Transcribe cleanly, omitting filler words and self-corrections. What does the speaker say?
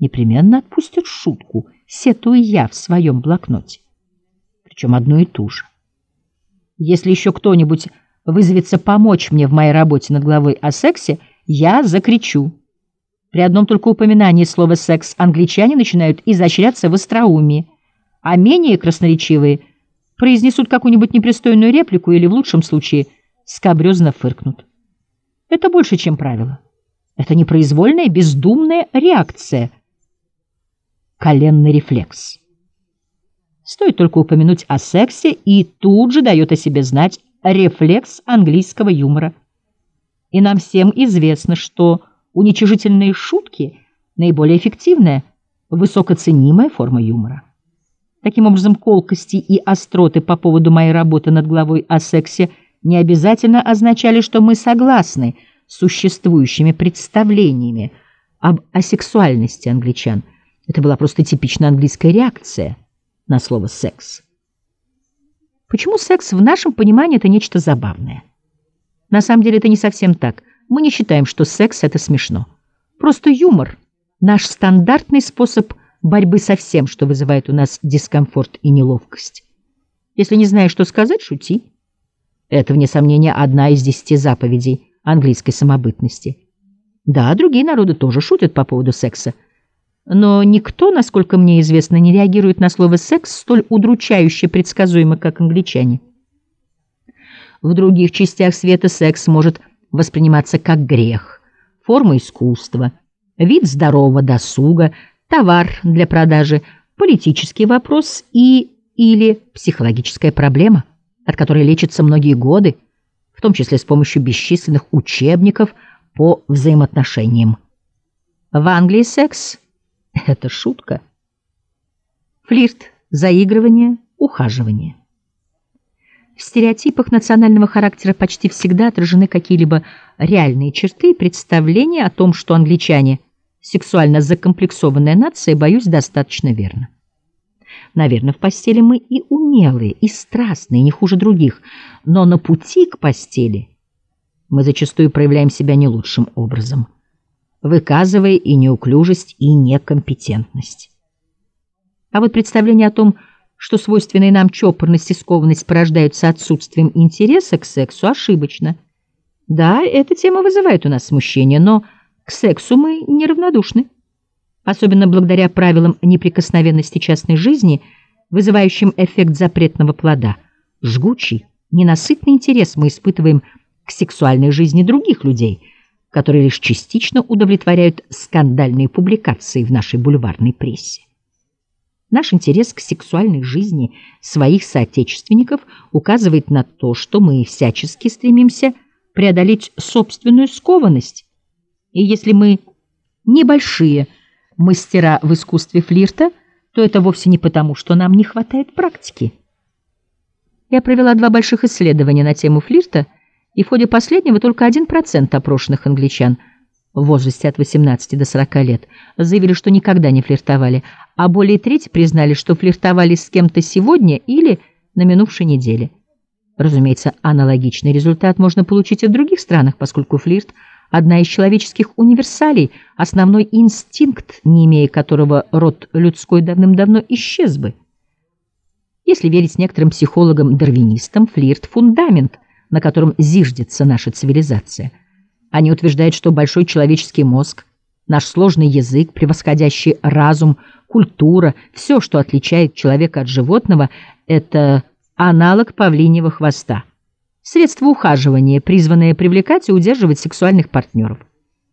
непременно отпустят шутку, сетую я в своем блокноте. Причем одну и ту же. Если еще кто-нибудь вызовется помочь мне в моей работе над главой о сексе, я закричу. При одном только упоминании слова «секс» англичане начинают изощряться в остроумии, а менее красноречивые произнесут какую-нибудь непристойную реплику или, в лучшем случае, скабрезно фыркнут. Это больше, чем правило. Это непроизвольная, бездумная реакция. Коленный рефлекс. Стоит только упомянуть о сексе, и тут же дает о себе знать рефлекс английского юмора. И нам всем известно, что уничижительные шутки – наиболее эффективная, высокоценимая форма юмора. Таким образом, колкости и остроты по поводу моей работы над главой о сексе не обязательно означали, что мы согласны с существующими представлениями об асексуальности англичан. Это была просто типичная английская реакция на слово «секс». Почему секс в нашем понимании – это нечто забавное? На самом деле это не совсем так. Мы не считаем, что секс – это смешно. Просто юмор – наш стандартный способ борьбы со всем, что вызывает у нас дискомфорт и неловкость. Если не знаешь, что сказать, шути. Это, вне сомнения, одна из 10 заповедей английской самобытности. Да, другие народы тоже шутят по поводу секса. Но никто, насколько мне известно, не реагирует на слово «секс» столь удручающе предсказуемо, как англичане. В других частях света секс может восприниматься как грех, форма искусства, вид здорового досуга, товар для продажи, политический вопрос или психологическая проблема, от которой лечатся многие годы, в том числе с помощью бесчисленных учебников по взаимоотношениям. В Англии секс – это шутка. Флирт, заигрывание, ухаживание. В стереотипах национального характера почти всегда отражены какие-либо реальные черты и представления о том, что англичане – сексуально закомплексованная нация, боюсь, достаточно верно. Наверное, в постели мы и умелые, и страстные, не хуже других, но на пути к постели мы зачастую проявляем себя не лучшим образом, выказывая и неуклюжесть, и некомпетентность. А вот представление о том, что свойственные нам чопорность и скованность порождаются отсутствием интереса к сексу, ошибочно. Да, эта тема вызывает у нас смущение, но к сексу мы неравнодушны. Особенно благодаря правилам неприкосновенности частной жизни, вызывающим эффект запретного плода. Жгучий, ненасытный интерес мы испытываем к сексуальной жизни других людей, которые лишь частично удовлетворяют скандальные публикации в нашей бульварной прессе. Наш интерес к сексуальной жизни своих соотечественников указывает на то, что мы всячески стремимся преодолеть собственную скованность. И если мы небольшие мастера в искусстве флирта, то это вовсе не потому, что нам не хватает практики. Я провела 2 больших исследования на тему флирта, и в ходе последнего только 1% опрошенных англичан в возрасте от 18 до 40 лет заявили, что никогда не флиртовали, а более трети признали, что флиртовали с кем-то сегодня или на минувшей неделе. Разумеется, аналогичный результат можно получить и в других странах, поскольку флирт – одна из человеческих универсалей, основной инстинкт, не имея которого род людской давным-давно исчез бы. Если верить некоторым психологам-дарвинистам, флирт – фундамент, на котором зиждется наша цивилизация. Они утверждают, что большой человеческий мозг, наш сложный язык, превосходящий разум, культура, все, что отличает человека от животного – это аналог павлиньего хвоста. Средство ухаживания, призванное привлекать и удерживать сексуальных партнеров.